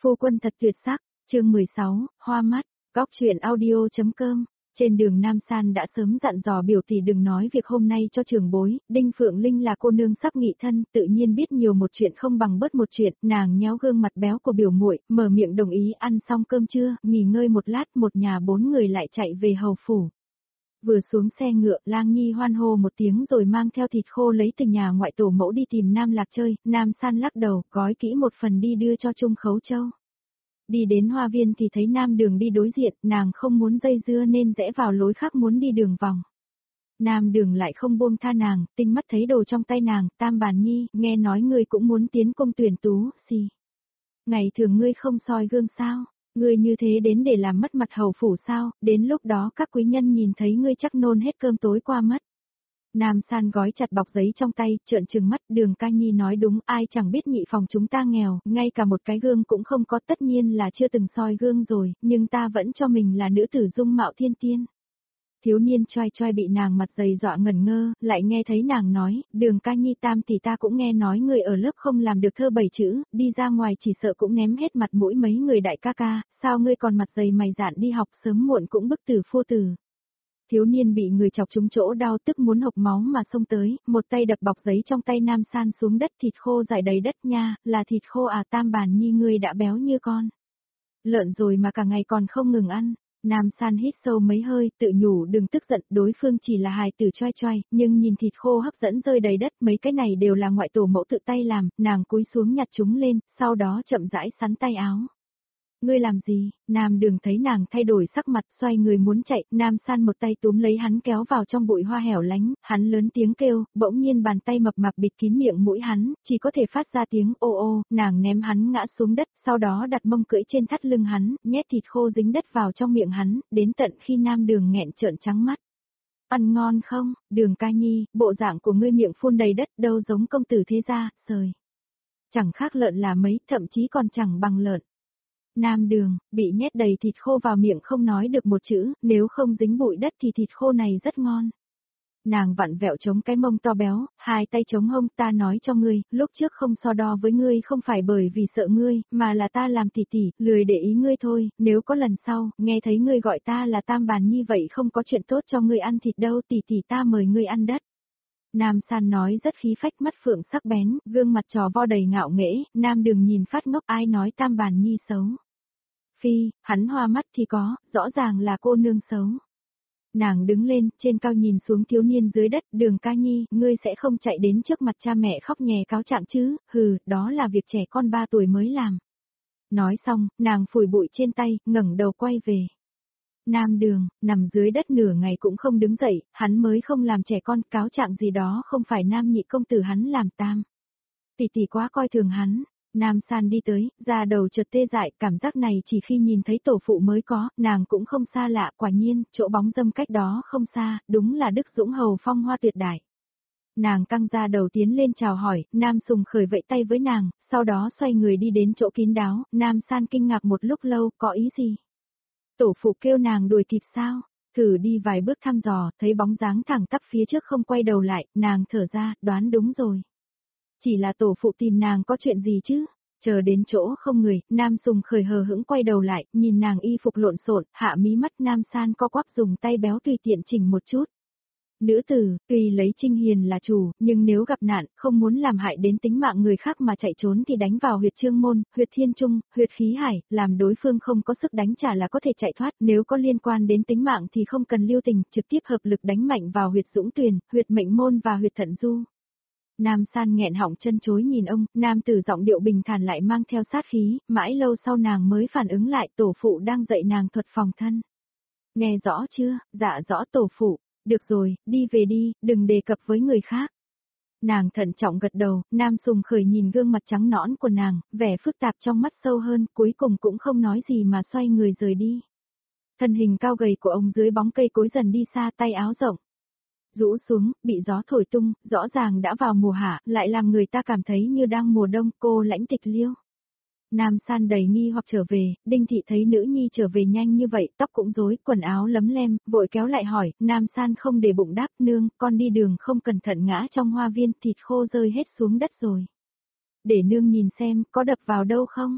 Phu quân thật tuyệt sắc, chương 16, hoa mắt, góc chuyện audio.com. Trên đường Nam San đã sớm dặn dò biểu tỷ đừng nói việc hôm nay cho trường bối, Đinh Phượng Linh là cô nương sắp nghị thân, tự nhiên biết nhiều một chuyện không bằng bớt một chuyện, nàng nhéo gương mặt béo của biểu muội, mở miệng đồng ý ăn xong cơm trưa, nghỉ ngơi một lát, một nhà 4 người lại chạy về hầu phủ. Vừa xuống xe ngựa, Lang Nhi hoan hô một tiếng rồi mang theo thịt khô lấy từ nhà ngoại tổ mẫu đi tìm Nam Lạc chơi, Nam San lắc đầu, gói kỹ một phần đi đưa cho Trung Khấu Châu. Đi đến hoa viên thì thấy Nam Đường đi đối diện, nàng không muốn dây dưa nên rẽ vào lối khác muốn đi đường vòng. Nam Đường lại không buông tha nàng, tinh mắt thấy đồ trong tay nàng, Tam Bàn Nhi, nghe nói ngươi cũng muốn tiến công tuyển tú, gì? Ngày thường ngươi không soi gương sao? Ngươi như thế đến để làm mất mặt hầu phủ sao, đến lúc đó các quý nhân nhìn thấy ngươi chắc nôn hết cơm tối qua mất. Nam San gói chặt bọc giấy trong tay, trợn trừng mắt, Đường Ca Nhi nói đúng, ai chẳng biết nhị phòng chúng ta nghèo, ngay cả một cái gương cũng không có, tất nhiên là chưa từng soi gương rồi, nhưng ta vẫn cho mình là nữ tử dung mạo thiên tiên. Thiếu niên choai choai bị nàng mặt dày dọa ngẩn ngơ, lại nghe thấy nàng nói, Đường Ca Nhi Tam tỷ ta cũng nghe nói người ở lớp không làm được thơ 7 chữ, đi ra ngoài chỉ sợ cũng ném hết mặt mũi mấy người đại ca ca, sao ngươi còn mặt dày mày dạn đi học sớm muộn cũng bức tử phô tử. Thiếu niên bị người chọc trúng chỗ đau tức muốn hộc máu mà xông tới, một tay đập bọc giấy trong tay Nam San xuống đất, thịt khô rải đầy đất nha, là thịt khô à? Tam Bàn Nhi ngươi đã béo như con lợn rồi mà cả ngày còn không ngừng ăn. Nam San hít sâu mấy hơi, tự nhủ đừng tức giận, đối phương chỉ là hài tử choai choai, nhưng nhìn thịt khô hấp dẫn rơi đầy đất, mấy cái này đều là ngoại tổ mẫu tự tay làm, nàng cúi xuống nhặt chúng lên, sau đó chậm rãi sắn tay áo. Ngươi làm gì? Nam Đường thấy nàng thay đổi sắc mặt, xoay người muốn chạy, Nam San một tay túm lấy hắn kéo vào trong bụi hoa hẻo lánh, hắn lớn tiếng kêu, bỗng nhiên bàn tay mập mạp bịt kín miệng mũi hắn, chỉ có thể phát ra tiếng ô ô, nàng ném hắn ngã xuống đất, sau đó đặt mông cưỡi trên thắt lưng hắn, nhét thịt khô dính đất vào trong miệng hắn, đến tận khi Nam Đường nghẹn trợn trắng mắt. Ăn ngon không? Đường Ca Nhi, bộ dạng của ngươi miệng phun đầy đất đâu giống công tử thế gia, sời. Chẳng khác lợn là mấy, thậm chí còn chẳng bằng lợn. Nam Đường, bị nhét đầy thịt khô vào miệng không nói được một chữ, nếu không dính bụi đất thì thịt khô này rất ngon. Nàng vặn vẹo chống cái mông to béo, hai tay chống hông, ta nói cho ngươi, lúc trước không so đo với ngươi không phải bởi vì sợ ngươi, mà là ta làm tỷ tỷ, lười để ý ngươi thôi, nếu có lần sau, nghe thấy ngươi gọi ta là Tam Bàn Nhi vậy không có chuyện tốt cho ngươi ăn thịt đâu, tỷ tỷ ta mời ngươi ăn đất. Nam San nói rất khí phách, mắt phượng sắc bén, gương mặt trò vo đầy ngạo nghễ, Nam Đường nhìn phát ngốc, ai nói Tam Bàn Nhi xấu. Phi, hắn hoa mắt thì có, rõ ràng là cô nương xấu. Nàng đứng lên, trên cao nhìn xuống thiếu niên dưới đất, Đường Ca Nhi, ngươi sẽ không chạy đến trước mặt cha mẹ khóc nhè cáo trạng chứ, hừ, đó là việc trẻ con 3 tuổi mới làm. Nói xong, nàng phủi bụi trên tay, ngẩng đầu quay về. Nam Đường, nằm dưới đất nửa ngày cũng không đứng dậy, hắn mới không làm trẻ con, cáo trạng gì đó không phải Nam nhị công tử hắn làm tam. Tỷ tỷ quá coi thường hắn. Nam San đi tới, da đầu chợt tê dại, cảm giác này chỉ khi nhìn thấy tổ phụ mới có, nàng cũng không xa lạ, quả nhiên, chỗ bóng dâm cách đó không xa, đúng là Đức Dũng Hầu phong hoa tuyệt đại. Nàng căng ra đầu tiến lên chào hỏi, Nam Sùng khởi vẫy tay với nàng, sau đó xoay người đi đến chỗ kín đáo, Nam San kinh ngạc một lúc lâu, có ý gì? Tổ phụ kêu nàng đuổi kịp sao? Thử đi vài bước thăm dò, thấy bóng dáng thẳng tắp phía trước không quay đầu lại, nàng thở ra, đoán đúng rồi. Chỉ là tổ phụ tìm nàng có chuyện gì chứ? Chờ đến chỗ không người, Nam Sùng khởi hờ hững quay đầu lại, nhìn nàng y phục lộn xộn, hạ mí mắt, Nam San co quắp dùng tay béo tùy tiện chỉnh một chút. Nữ tử, tuy lấy Trinh Hiền là chủ, nhưng nếu gặp nạn, không muốn làm hại đến tính mạng người khác mà chạy trốn thì đánh vào huyệt Trương Môn, huyệt Thiên Trung, huyệt Khí Hải, làm đối phương không có sức đánh trả là có thể chạy thoát, nếu có liên quan đến tính mạng thì không cần lưu tình, trực tiếp hợp lực đánh mạnh vào huyệt Dũng Tuyền, huyệt Mệnh Môn và huyệt Thận Du. Nam San nghẹn họng chân chối nhìn ông, nam tử giọng điệu bình thản lại mang theo sát khí, mãi lâu sau nàng mới phản ứng lại tổ phụ đang dạy nàng thuật phòng thân. Nghe rõ chưa? Dạ rõ tổ phụ. Được rồi, đi về đi, đừng đề cập với người khác. Nàng thận trọng gật đầu, Nam Sùng khởi nhìn gương mặt trắng nõn của nàng, vẻ phức tạp trong mắt sâu hơn, cuối cùng cũng không nói gì mà xoay người rời đi. Thân hình cao gầy của ông dưới bóng cây cối dần đi xa, tay áo rộng rũ xuống, bị gió thổi tung, rõ ràng đã vào mùa hạ, lại làm người ta cảm thấy như đang mùa đông, cô lãnh tịch liêu. Nam San đầy nghi hoặc trở về, Đinh Thị thấy nữ nhi trở về nhanh như vậy, tóc cũng rối, quần áo lấm lem, vội kéo lại hỏi, Nam San không để bụng đáp, nương, con đi đường không cẩn thận ngã trong hoa viên, thịt khô rơi hết xuống đất rồi. Để nương nhìn xem, có đập vào đâu không?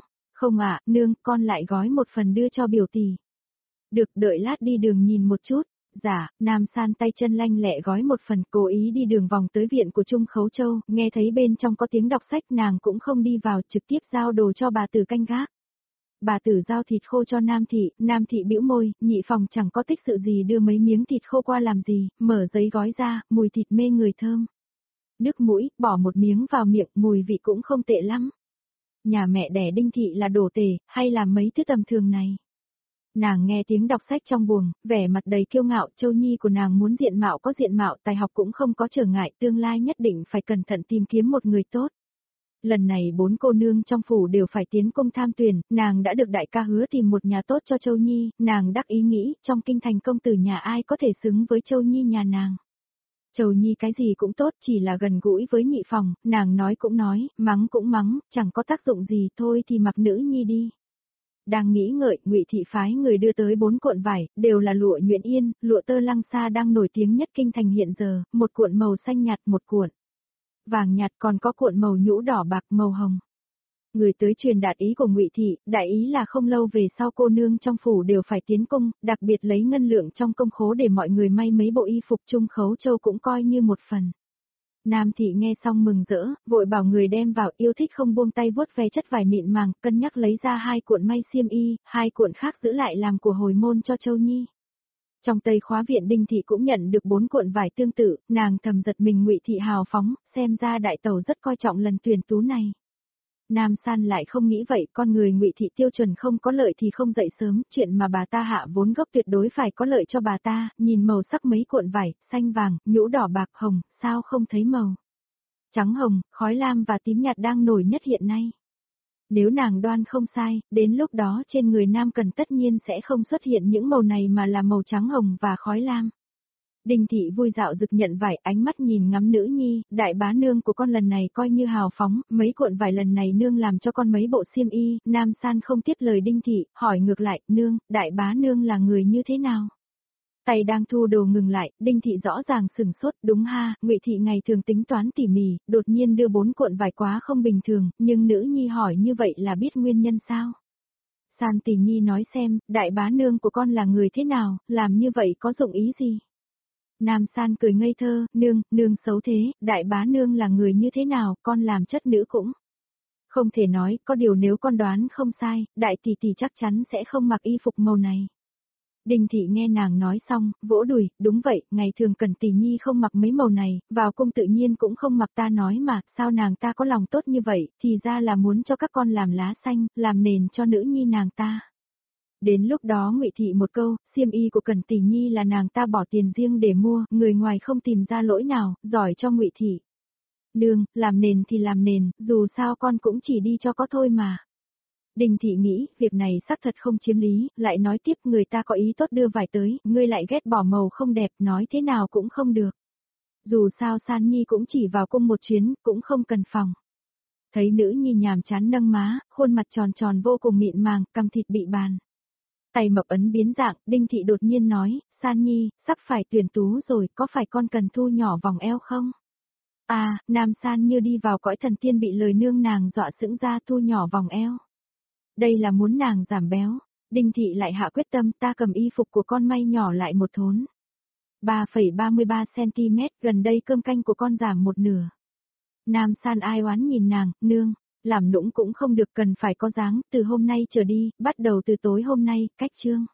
Không ạ, nương, con lại gói một phần đưa cho biểu tỷ. Được, đợi lát đi đường nhìn một chút. Dạ, Nam San tay chân lanh lẹ gói một phần, cố ý đi đường vòng tới viện của Trung Khấu Châu, nghe thấy bên trong có tiếng đọc sách, nàng cũng không đi vào, trực tiếp giao đồ cho bà tử canh gác. Bà tử giao thịt khô cho Nam Thị bĩu môi, nhị phòng chẳng có tích sự gì đưa mấy miếng thịt khô qua làm gì, mở giấy gói ra, mùi thịt mê người thơm. Nước mũi, bỏ một miếng vào miệng, mùi vị cũng không tệ lắm. Nhà mẹ đẻ Đinh Thị là đồ tể, hay là mấy thứ tầm thường này? Nàng nghe tiếng đọc sách trong buồng, vẻ mặt đầy kiêu ngạo, Châu Nhi của nàng muốn diện mạo có diện mạo, tài học cũng không có trở ngại, tương lai nhất định phải cẩn thận tìm kiếm một người tốt. Lần này 4 cô nương trong phủ đều phải tiến công tham tuyển, nàng đã được đại ca hứa tìm một nhà tốt cho Châu Nhi, nàng đắc ý nghĩ, trong kinh thành công tử nhà ai có thể xứng với Châu Nhi nhà nàng. Châu Nhi cái gì cũng tốt, chỉ là gần gũi với nhị phòng, nàng nói cũng nói, mắng cũng mắng, chẳng có tác dụng gì, thôi thì mặc nữ nhi đi. Đang nghĩ ngợi, Ngụy Thị phái người đưa tới 4 cuộn vải, đều là lụa nhuyễn yên, lụa tơ lăng xa đang nổi tiếng nhất kinh thành hiện giờ, một cuộn màu xanh nhạt, một cuộn vàng nhạt, còn có cuộn màu nhũ đỏ bạc màu hồng. Người tới truyền đạt ý của Ngụy Thị, đại ý là không lâu về sau cô nương trong phủ đều phải tiến cung, đặc biệt lấy ngân lượng trong công khố để mọi người may mấy bộ y phục. Trung Khấu Châu cũng coi như một phần. Nam Thị nghe xong mừng rỡ, vội bảo người đem vào, yêu thích không buông tay vuốt ve chất vải mịn màng, cân nhắc lấy ra 2 cuộn may xiêm y, 2 cuộn khác giữ lại làm của hồi môn cho Châu Nhi. Trong Tây Khóa viện Đinh Thị cũng nhận được 4 cuộn vải tương tự, nàng thầm giật mình, Ngụy Thị hào phóng, xem ra đại tẩu rất coi trọng lần tuyển tú này. Nam San lại không nghĩ vậy, con người Ngụy Thị tiêu chuẩn không có lợi thì không dậy sớm, chuyện mà bà ta hạ vốn gốc tuyệt đối phải có lợi cho bà ta, nhìn màu sắc mấy cuộn vải, xanh vàng, nhũ đỏ bạc hồng, sao không thấy màu trắng hồng, khói lam và tím nhạt đang nổi nhất hiện nay. Nếu nàng đoan không sai, đến lúc đó trên người Nam Cần tất nhiên sẽ không xuất hiện những màu này mà là màu trắng hồng và khói lam. Đinh Thị vui dạo rực nhận vải, ánh mắt nhìn ngắm nữ nhi, đại bá nương của con lần này coi như hào phóng, mấy cuộn vải lần này nương làm cho con mấy bộ xiêm y. Nam San không tiếp lời Đinh Thị, hỏi ngược lại, nương, đại bá nương là người như thế nào? Tay đang thu đồ ngừng lại, Đinh Thị rõ ràng sừng sốt, đúng ha, Ngụy Thị ngày thường tính toán tỉ mỉ, đột nhiên đưa 4 cuộn vải quá không bình thường, nhưng nữ nhi hỏi như vậy là biết nguyên nhân sao? San tỷ nhi nói xem, đại bá nương của con là người thế nào, làm như vậy có dụng ý gì? Nam San cười ngây thơ, nương xấu thế, đại bá nương là người như thế nào, con làm chất nữ cũng không thể nói, có điều nếu con đoán không sai, đại tỷ tỷ chắc chắn sẽ không mặc y phục màu này. Đinh Thị nghe nàng nói xong, vỗ đùi, đúng vậy, ngày thường Cần tỷ nhi không mặc mấy màu này, vào cung tự nhiên cũng không mặc, ta nói mà, sao nàng ta có lòng tốt như vậy, thì ra là muốn cho các con làm lá xanh, làm nền cho nữ nhi nàng ta. Đến lúc đó Ngụy Thị một câu, xiêm y của Cần tỷ nhi là nàng ta bỏ tiền riêng để mua, người ngoài không tìm ra lỗi nào, giỏi cho Ngụy Thị. Nương, làm nền thì làm nền, dù sao con cũng chỉ đi cho có thôi mà. Đinh Thị nghĩ, việc này xác thật không chiếm lý, lại nói tiếp, người ta có ý tốt đưa vải tới, ngươi lại ghét bỏ màu không đẹp, nói thế nào cũng không được. Dù sao San Nhi cũng chỉ vào cung một chuyến, cũng không cần phòng. Thấy nữ nhi nhàm chán nâng má, khuôn mặt tròn tròn vô cùng mịn màng, cằm thịt bị bàn. Tay mập ấn biến dạng, Đinh Thị đột nhiên nói, San Nhi, sắp phải tuyển tú rồi, có phải con cần thu nhỏ vòng eo không? À, Nam San như đi vào cõi thần tiên, bị lời nương nàng dọa sững ra, thu nhỏ vòng eo. Đây là muốn nàng giảm béo. Đinh Thị lại hạ quyết tâm, ta cầm y phục của con may nhỏ lại một thốn. 3,33cm, gần đây cơm canh của con giảm một nửa. Nam San ai oán nhìn nàng, nương, làm nũng cũng không được, cần phải có dáng, từ hôm nay trở đi, bắt đầu từ tối hôm nay, cách chương.